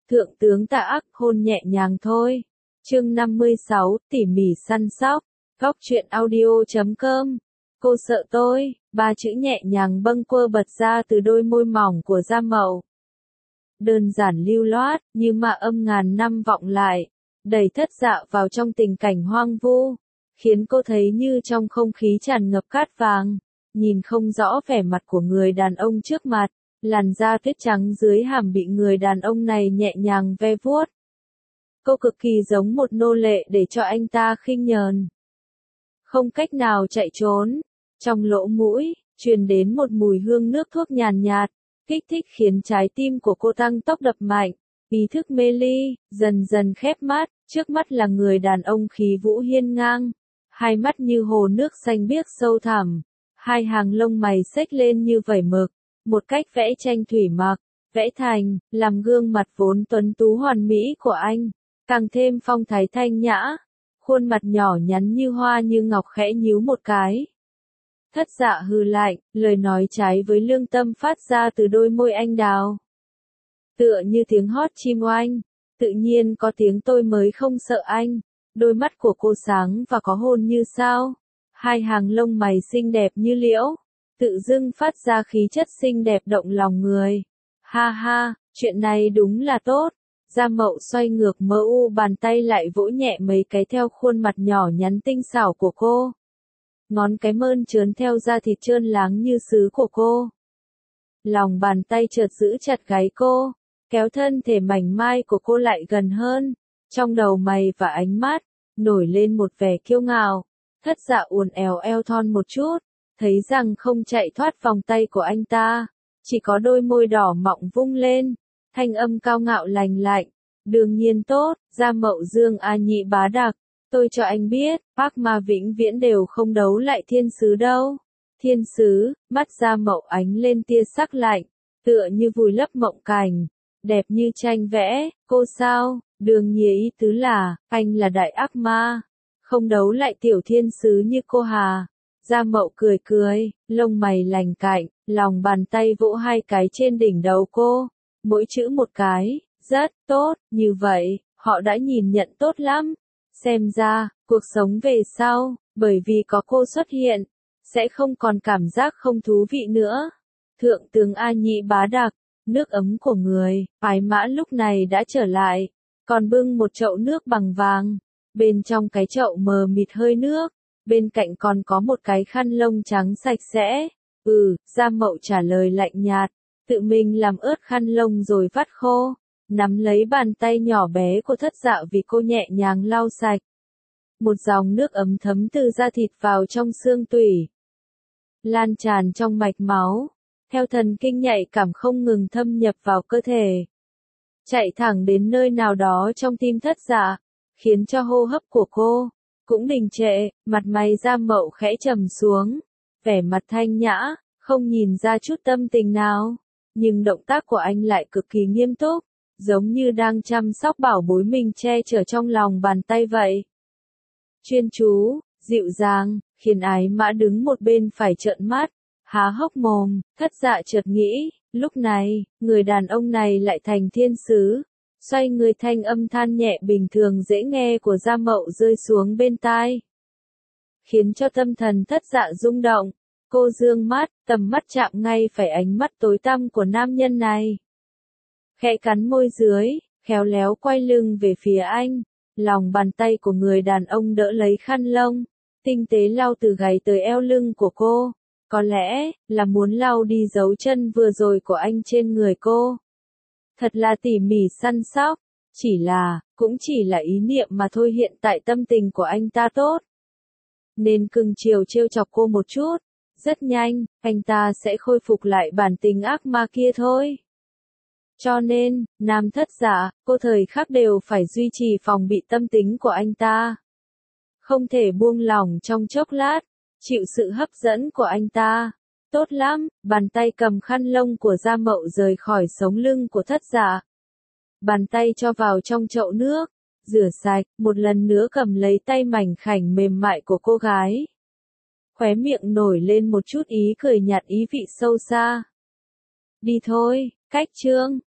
Thượng tướng Tạ Ác hôn nhẹ nhàng thôi. Chương 56, tỉ mỉ săn sóc. Góc truyện audio.com. Cô sợ tôi, ba chữ nhẹ nhàng bâng quơ bật ra từ đôi môi mỏng của Gia Mậu. Đơn giản lưu loát, như mà âm ngàn năm vọng lại, đẩy Thất Dạ vào trong tình cảnh hoang vu, khiến cô thấy như trong không khí tràn ngập cát vàng, nhìn không rõ vẻ mặt của người đàn ông trước mặt, làn da tuyết trắng dưới hàm bị người đàn ông này nhẹ nhàng ve vuốt. Cô cực kỳ giống một nô lệ để cho anh ta khinh nhờn. Không cách nào chạy trốn, trong lỗ mũi, truyền đến một mùi hương nước thuốc nhàn nhạt, kích thích khiến trái tim của cô tăng tốc đập mạnh, ý thức mê ly, dần dần khép mắt, trước mắt là người đàn ông khí vũ hiên ngang, hai mắt như hồ nước xanh biếc sâu thẳm, hai hàng lông mày xếch lên như vẩy mực, một cách vẽ tranh thủy mặc, vẽ thành, làm gương mặt vốn tuấn tú hoàn mỹ của anh, càng thêm phong thái thanh nhã, khuôn mặt nhỏ nhắn như hoa như ngọc khẽ nhíu một cái. Thất Dạ hừ lạnh, lời nói trái với lương tâm phát ra từ đôi môi anh đào. Tựa như tiếng hót chim oanh, tự nhiên có tiếng tôi mới không sợ anh, đôi mắt của cô sáng và có hồn như sao, hai hàng lông mày xinh đẹp như liễu, tự dưng phát ra khí chất xinh đẹp động lòng người. Ha ha, chuyện này đúng là tốt. Gia Mậu xoay ngược mơ u bàn tay lại vỗ nhẹ mấy cái theo khuôn mặt nhỏ nhắn tinh xảo của cô. Ngón cái mơn trớn theo da thịt trơn láng như sứ của cô. Lòng bàn tay chợt giữ chặt gáy cô, kéo thân thể mảnh mai của cô lại gần hơn. Trong đầu mày và ánh mắt, nổi lên một vẻ kiêu ngạo. Thất Dạ uốn éo eo thon một chút, thấy rằng không chạy thoát vòng tay của anh ta. Chỉ có đôi môi đỏ mọng vung lên, thanh âm cao ngạo lành lạnh. Đương nhiên tốt, Gia Mậu Dương A Nhị bá đặc. Tôi cho anh biết, Park Ma vĩnh viễn đều không đấu lại thiên sứ đâu. Thiên sứ, mắt Gia Mậu ánh lên tia sắc lạnh, tựa như vùi lấp mộng cảnh, đẹp như tranh vẽ, cô sao, đương nhiên ý tứ là, anh là đại ác ma, không đấu lại tiểu thiên sứ như cô hà. Gia Mậu cười cười, lông mày lành cạnh, lòng bàn tay vỗ hai cái trên đỉnh đầu cô, mỗi chữ một cái, rất tốt, như vậy, họ đã nhìn nhận tốt lắm. Xem ra, cuộc sống về sau, bởi vì có cô xuất hiện, sẽ không còn cảm giác không thú vị nữa. Thượng tướng A Nhị bá đặc, nước ấm của người, Ái Mã lúc này đã trở lại, còn bưng một chậu nước bằng vàng. Bên trong cái chậu mờ mịt hơi nước, bên cạnh còn có một cái khăn lông trắng sạch sẽ. Gia Mậu trả lời lạnh nhạt, tự mình làm ướt khăn lông rồi vắt khô. Nắm lấy bàn tay nhỏ bé của Thất Dạ vì cô nhẹ nhàng lau sạch. Một dòng nước ấm thấm từ da thịt vào trong xương tủy, lan tràn trong mạch máu, theo thần kinh nhạy cảm không ngừng thâm nhập vào cơ thể, chạy thẳng đến nơi nào đó trong tim Thất Dạ, khiến cho hô hấp của cô cũng đình trệ. Mặt mày Gia Mậu khẽ trầm xuống, vẻ mặt thanh nhã, không nhìn ra chút tâm tình nào, nhưng động tác của anh lại cực kỳ nghiêm túc, giống như đang chăm sóc bảo bối mình che chở trong lòng bàn tay vậy. Chuyên chú, dịu dàng, khiến Ái Mã đứng một bên phải trợn mắt, há hốc mồm. Thất Dạ chợt nghĩ, lúc này, người đàn ông này lại thành thiên sứ. Xoay người, thanh âm than nhẹ bình thường dễ nghe của Gia Mậu rơi xuống bên tai, khiến cho tâm thần Thất Dạ rung động. Cô dương mắt, tầm mắt chạm ngay phải ánh mắt tối tăm của nam nhân này. Khẽ cắn môi dưới, khéo léo quay lưng về phía anh, lòng bàn tay của người đàn ông đỡ lấy khăn lông, tinh tế lau từ gáy tới eo lưng của cô, có lẽ là muốn lau đi dấu chân vừa rồi của anh trên người cô. Thật là tỉ mỉ săn sóc, cũng chỉ là ý niệm mà thôi. Hiện tại tâm tình của anh ta tốt, nên cưng chiều trêu chọc cô một chút, rất nhanh, anh ta sẽ khôi phục lại bản tính ác ma kia thôi. Cho nên, nam Thất Dạ, cô thời khắc đều phải duy trì phòng bị tâm tính của anh ta. Không thể buông lỏng trong chốc lát, chịu sự hấp dẫn của anh ta. Tốt lắm, bàn tay cầm khăn lông của Gia Mậu rời khỏi sống lưng của Thất Dạ. Bàn tay cho vào trong chậu nước, rửa sạch, một lần nữa cầm lấy tay mảnh khảnh mềm mại của cô gái. Khóe miệng nổi lên một chút ý cười nhạt ý vị sâu xa. Đi thôi, cách chương.